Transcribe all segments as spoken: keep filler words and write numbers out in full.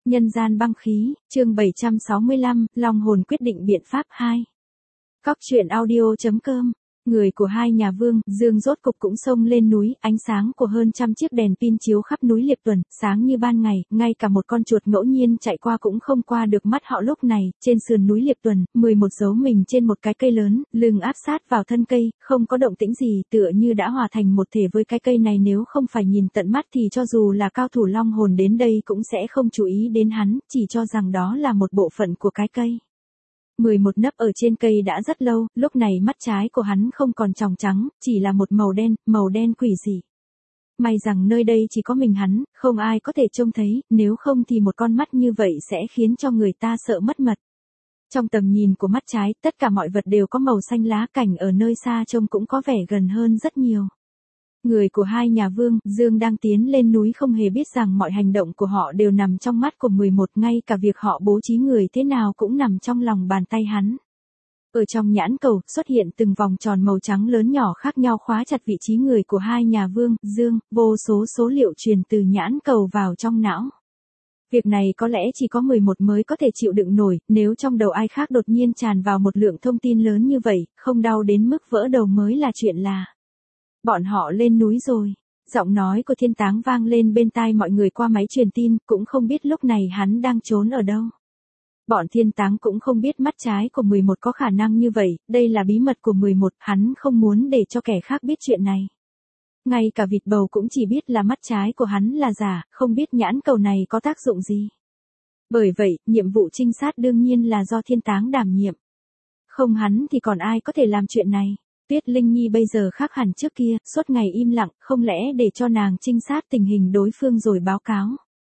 Nhân gian băng khí, chương bảy trăm sáu mươi lăm, Long hồn quyết định biện pháp hai. Cóc truyện audio chấm com. Người của hai nhà Vương, Dương rốt cục cũng xông lên núi, ánh sáng của hơn trăm chiếc đèn pin chiếu khắp núi Liệp Tuần, sáng như ban ngày, ngay cả một con chuột ngẫu nhiên chạy qua cũng không qua được mắt họ lúc này. Trên sườn núi Liệp Tuần, mười một giấu mình trên một cái cây lớn, lưng áp sát vào thân cây, không có động tĩnh gì, tựa như đã hòa thành một thể với cái cây này. Nếu không phải nhìn tận mắt thì cho dù là cao thủ long hồn đến đây cũng sẽ không chú ý đến hắn, chỉ cho rằng đó là một bộ phận của cái cây. mười một nấp ở trên cây đã rất lâu, lúc này mắt trái của hắn không còn tròng trắng, chỉ là một màu đen, màu đen quỷ dị. May rằng nơi đây chỉ có mình hắn, không ai có thể trông thấy, nếu không thì một con mắt như vậy sẽ khiến cho người ta sợ mất mật. Trong tầm nhìn của mắt trái, tất cả mọi vật đều có màu xanh lá, cảnh ở nơi xa trông cũng có vẻ gần hơn rất nhiều. Người của hai nhà Vương, Dương đang tiến lên núi không hề biết rằng mọi hành động của họ đều nằm trong mắt của mười một, ngay cả việc họ bố trí người thế nào cũng nằm trong lòng bàn tay hắn. Ở trong nhãn cầu, xuất hiện từng vòng tròn màu trắng lớn nhỏ khác nhau khóa chặt vị trí người của hai nhà Vương, Dương, vô số số liệu truyền từ nhãn cầu vào trong não. Việc này có lẽ chỉ có mười một mới có thể chịu đựng nổi, nếu trong đầu ai khác đột nhiên tràn vào một lượng thông tin lớn như vậy, không đau đến mức vỡ đầu mới là chuyện lạ. Bọn họ lên núi rồi. Giọng nói của Thiên Táng vang lên bên tai mọi người qua máy truyền tin, cũng không biết lúc này hắn đang trốn ở đâu. Bọn Thiên Táng cũng không biết mắt trái của mười một có khả năng như vậy, đây là bí mật của mười một, hắn không muốn để cho kẻ khác biết chuyện này. Ngay cả vịt bầu cũng chỉ biết là mắt trái của hắn là giả, không biết nhãn cầu này có tác dụng gì. Bởi vậy, nhiệm vụ trinh sát đương nhiên là do Thiên Táng đảm nhiệm. Không hắn thì còn ai có thể làm chuyện này. Tuyết Linh Nhi bây giờ khác hẳn trước kia, suốt ngày im lặng, không lẽ để cho nàng trinh sát tình hình đối phương rồi báo cáo.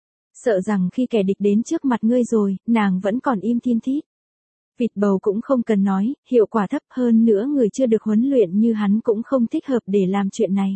Sợ rằng khi kẻ địch đến trước mặt ngươi rồi, nàng vẫn còn im thiên thít. Vịt bầu cũng không cần nói, hiệu quả thấp, hơn nữa người chưa được huấn luyện như hắn cũng không thích hợp để làm chuyện này.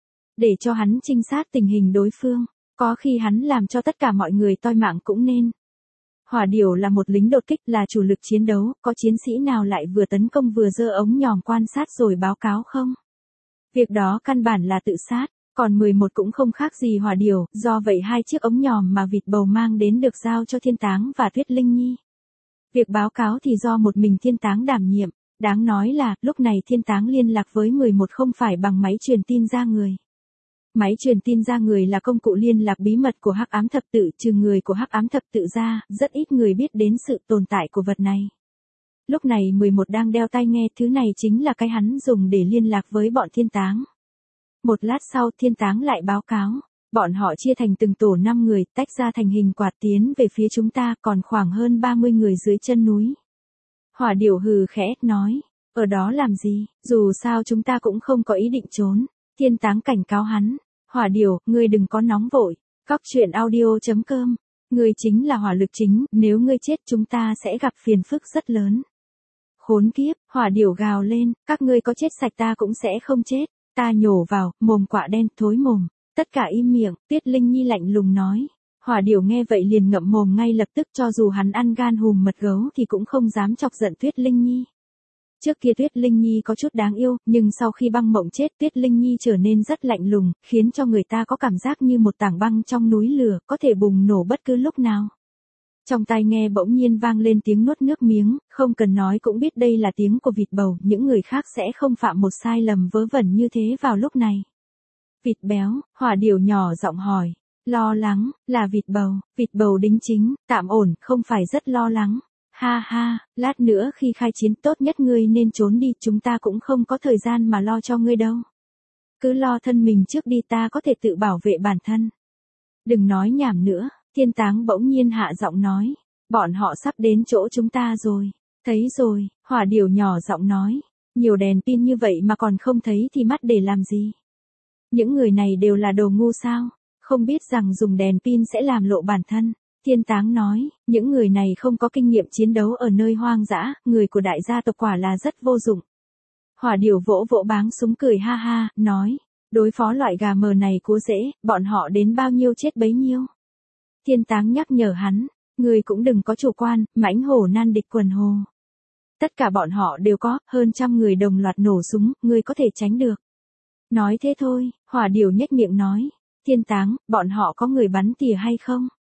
Để cho hắn trinh sát tình hình đối phương, có khi hắn làm cho tất cả mọi người toi mạng cũng nên. Hỏa Điểu là một lính đột kích, là chủ lực chiến đấu, có chiến sĩ nào lại vừa tấn công vừa giơ ống nhòm quan sát rồi báo cáo không? Việc đó căn bản là tự sát, còn mười một cũng không khác gì Hỏa Điểu, do vậy hai chiếc ống nhòm mà vịt bầu mang đến được giao cho Thiên Táng và Tuyết Linh Nhi. Việc báo cáo thì do một mình Thiên Táng đảm nhiệm, đáng nói là, lúc này Thiên Táng liên lạc với mười một không phải bằng máy truyền tin ra người. Máy truyền tin ra người là công cụ liên lạc bí mật của Hắc Ám Thập Tự, trừ người của Hắc Ám Thập Tự ra, rất ít người biết đến sự tồn tại của vật này. Lúc này mười một đang đeo tai nghe, thứ này chính là cái hắn dùng để liên lạc với bọn Thiên Táng. Một lát sau Thiên Táng lại báo cáo, bọn họ chia thành từng tổ năm người, tách ra thành hình quạt tiến về phía chúng ta, còn khoảng hơn ba mươi người dưới chân núi. Hỏa Điểu hừ khẽ, nói, ở đó làm gì, dù sao chúng ta cũng không có ý định trốn. Thiên Táng cảnh cáo hắn, Hỏa Điểu, ngươi đừng có nóng vội, cóc truyện audio chấm com, ngươi chính là hỏa lực chính, nếu ngươi chết chúng ta sẽ gặp phiền phức rất lớn. Khốn kiếp, Hỏa Điểu gào lên, các ngươi có chết sạch ta cũng sẽ không chết, ta nhổ vào, mồm quạ đen, thối mồm, tất cả im miệng. Tuyết Linh Nhi lạnh lùng nói. Hỏa Điểu nghe vậy liền ngậm mồm ngay lập tức, cho dù hắn ăn gan hùm mật gấu thì cũng không dám chọc giận Tuyết Linh Nhi. Trước kia Tuyết Linh Nhi có chút đáng yêu, nhưng sau khi băng mộng chết Tuyết Linh Nhi trở nên rất lạnh lùng, khiến cho người ta có cảm giác như một tảng băng trong núi lửa, có thể bùng nổ bất cứ lúc nào. Trong tai nghe bỗng nhiên vang lên tiếng nuốt nước miếng, không cần nói cũng biết đây là tiếng của vịt bầu, những người khác sẽ không phạm một sai lầm vớ vẩn như thế vào lúc này. Vịt béo, Hỏa Điểu nhỏ giọng hỏi, lo lắng, là vịt bầu, vịt bầu đính chính, tạm ổn, không phải rất lo lắng. Ha ha, lát nữa khi khai chiến tốt nhất ngươi nên trốn đi, chúng ta cũng không có thời gian mà lo cho ngươi đâu. Cứ lo thân mình trước đi, ta có thể tự bảo vệ bản thân. Đừng nói nhảm nữa, Thiên Táng bỗng nhiên hạ giọng nói, bọn họ sắp đến chỗ chúng ta rồi. Thấy rồi, Hỏa Điểu nhỏ giọng nói, nhiều đèn pin như vậy mà còn không thấy thì mắt để làm gì? Những người này đều là đồ ngu sao, không biết rằng dùng đèn pin sẽ làm lộ bản thân. Thiên Táng nói, những người này không có kinh nghiệm chiến đấu ở nơi hoang dã, người của đại gia tộc quả là rất vô dụng. Hỏa Điểu vỗ vỗ báng súng cười ha ha, nói, đối phó loại gà mờ này cú dễ, bọn họ đến bao nhiêu chết bấy nhiêu. Thiên Táng nhắc nhở hắn, người cũng đừng có chủ quan, mãnh hổ nan địch quần hồ. Tất cả bọn họ đều có, hơn trăm người đồng loạt nổ súng, người có thể tránh được. Nói thế thôi, Hỏa Điểu nhếch miệng nói, Thiên Táng, bọn họ có người bắn tỉa hay không?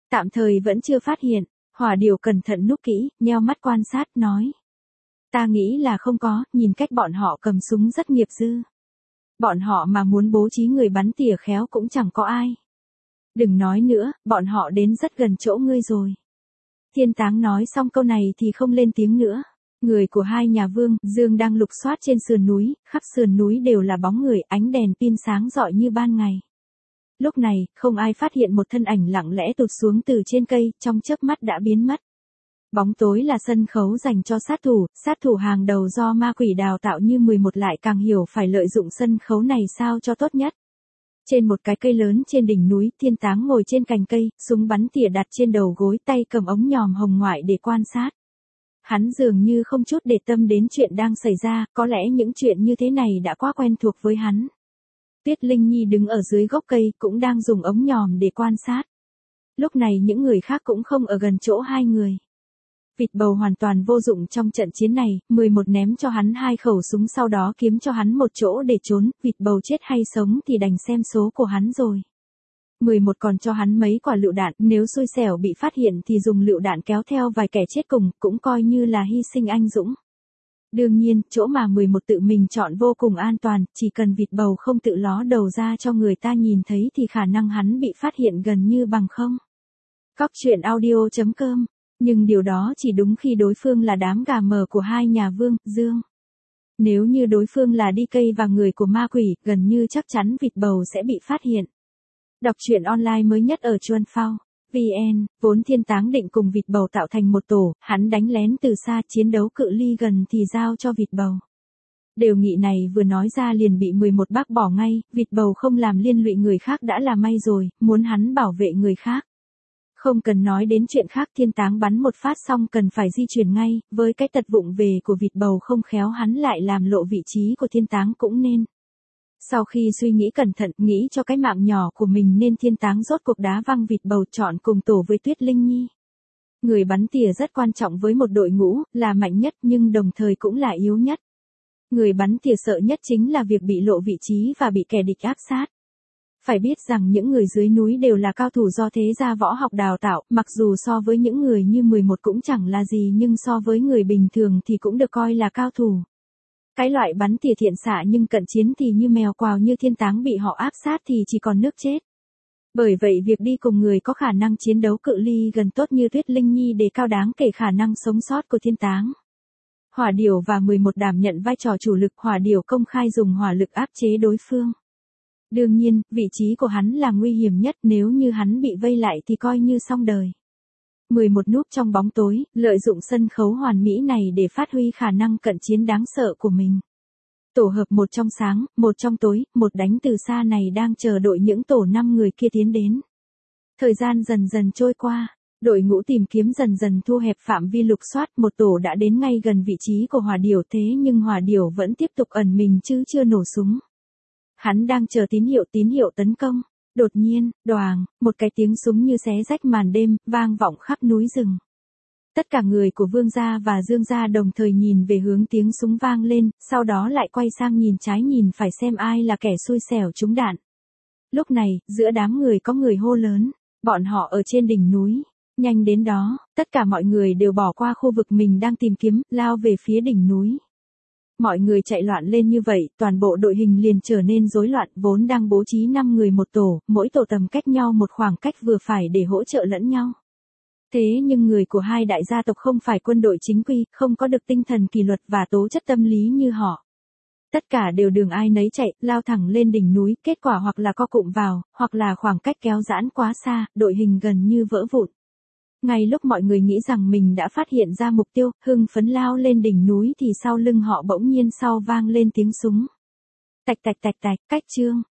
Tạm thời vẫn chưa phát hiện, Hỏa Điểu cẩn thận núp kỹ, nheo mắt quan sát, nói. Ta nghĩ là không có, nhìn cách bọn họ cầm súng rất nghiệp dư. Bọn họ mà muốn bố trí người bắn tỉa khéo cũng chẳng có ai. Đừng nói nữa, bọn họ đến rất gần chỗ ngươi rồi. Thiên Táng nói xong câu này thì không lên tiếng nữa. Người của hai nhà Vương, Dương đang lục soát trên sườn núi, khắp sườn núi đều là bóng người, ánh đèn pin sáng rọi như ban ngày. Lúc này, không ai phát hiện một thân ảnh lặng lẽ tụt xuống từ trên cây, trong chớp mắt đã biến mất. Bóng tối là sân khấu dành cho sát thủ, sát thủ hàng đầu do ma quỷ đào tạo như mười một lại càng hiểu phải lợi dụng sân khấu này sao cho tốt nhất. Trên một cái cây lớn trên đỉnh núi, Thiên Táng ngồi trên cành cây, súng bắn tỉa đặt trên đầu gối, tay cầm ống nhòm hồng ngoại để quan sát. Hắn dường như không chút để tâm đến chuyện đang xảy ra, có lẽ những chuyện như thế này đã quá quen thuộc với hắn. Tuyết Linh Nhi đứng ở dưới gốc cây cũng đang dùng ống nhòm để quan sát. Lúc này những người khác cũng không ở gần chỗ hai người. Vịt bầu hoàn toàn vô dụng trong trận chiến này, mười một ném cho hắn hai khẩu súng sau đó kiếm cho hắn một chỗ để trốn, vịt bầu chết hay sống thì đành xem số của hắn rồi. mười một còn cho hắn mấy quả lựu đạn, nếu xui xẻo bị phát hiện thì dùng lựu đạn kéo theo vài kẻ chết cùng, cũng coi như là hy sinh anh dũng. Đương nhiên, chỗ mà mười một tự mình chọn vô cùng an toàn, chỉ cần vịt bầu không tự ló đầu ra cho người ta nhìn thấy thì khả năng hắn bị phát hiện gần như bằng không. Cóc truyện audio chấm com. Nhưng điều đó chỉ đúng khi đối phương là đám gà mờ của hai nhà Vương, Dương. Nếu như đối phương là đi cây và người của ma quỷ, gần như chắc chắn vịt bầu sẽ bị phát hiện. Đọc truyện online mới nhất ở Chuan Phao. vê en, vốn Thiên Táng định cùng vịt bầu tạo thành một tổ, hắn đánh lén từ xa, chiến đấu cự ly gần thì giao cho vịt bầu. Điều nghị này vừa nói ra liền bị mười một bác bỏ ngay, vịt bầu không làm liên lụy người khác đã là may rồi, muốn hắn bảo vệ người khác. Không cần nói đến chuyện khác, Thiên Táng bắn một phát xong cần phải di chuyển ngay, với cái tật vụng về của vịt bầu không khéo hắn lại làm lộ vị trí của Thiên Táng cũng nên. Sau khi suy nghĩ cẩn thận, nghĩ cho cái mạng nhỏ của mình nên Thiên Táng rốt cuộc đá văng vịt bầu chọn cùng tổ với Tuyết Linh Nhi. Người bắn tỉa rất quan trọng với một đội ngũ, là mạnh nhất nhưng đồng thời cũng là yếu nhất. Người bắn tỉa sợ nhất chính là việc bị lộ vị trí và bị kẻ địch áp sát. Phải biết rằng những người dưới núi đều là cao thủ do thế gia võ học đào tạo, mặc dù so với những người như mười một cũng chẳng là gì nhưng so với người bình thường thì cũng được coi là cao thủ. Cái loại bắn tỉa thiện xạ nhưng cận chiến thì như mèo quào, như Thiên Táng bị họ áp sát thì chỉ còn nước chết. Bởi vậy việc đi cùng người có khả năng chiến đấu cự ly gần tốt như Tuyết Linh Nhi đề cao đáng kể khả năng sống sót của Thiên Táng. Hỏa Điểu và mười một đảm nhận vai trò chủ lực, Hỏa Điểu công khai dùng hỏa lực áp chế đối phương. Đương nhiên, vị trí của hắn là nguy hiểm nhất, nếu như hắn bị vây lại thì coi như xong đời. mười một núp trong bóng tối, lợi dụng sân khấu hoàn mỹ này để phát huy khả năng cận chiến đáng sợ của mình. Tổ hợp một trong sáng, một trong tối, một đánh từ xa này đang chờ đội những tổ năm người kia tiến đến. Thời gian dần dần trôi qua, đội ngũ tìm kiếm dần dần thu hẹp phạm vi lục soát, một tổ đã đến ngay gần vị trí của Hỏa Điểu, thế nhưng Hỏa Điểu vẫn tiếp tục ẩn mình chứ chưa nổ súng. Hắn đang chờ tín hiệu tín hiệu tấn công. Đột nhiên, đoàng, một cái tiếng súng như xé rách màn đêm, vang vọng khắp núi rừng. Tất cả người của Vương gia và Dương gia đồng thời nhìn về hướng tiếng súng vang lên, sau đó lại quay sang nhìn trái nhìn phải xem ai là kẻ xui xẻo trúng đạn. Lúc này, giữa đám người có người hô lớn, bọn họ ở trên đỉnh núi. Nhanh đến đó, tất cả mọi người đều bỏ qua khu vực mình đang tìm kiếm, lao về phía đỉnh núi. Mọi người chạy loạn lên như vậy, toàn bộ đội hình liền trở nên rối loạn, vốn đang bố trí năm người một tổ, mỗi tổ tầm cách nhau một khoảng cách vừa phải để hỗ trợ lẫn nhau. Thế nhưng người của hai đại gia tộc không phải quân đội chính quy, không có được tinh thần kỷ luật và tố chất tâm lý như họ. Tất cả đều đường ai nấy chạy, lao thẳng lên đỉnh núi, kết quả hoặc là co cụm vào, hoặc là khoảng cách kéo giãn quá xa, đội hình gần như vỡ vụn. Ngay lúc mọi người nghĩ rằng mình đã phát hiện ra mục tiêu, hưng phấn lao lên đỉnh núi thì sau lưng họ bỗng nhiên sau vang lên tiếng súng. Tạch tạch tạch tạch, cách chương.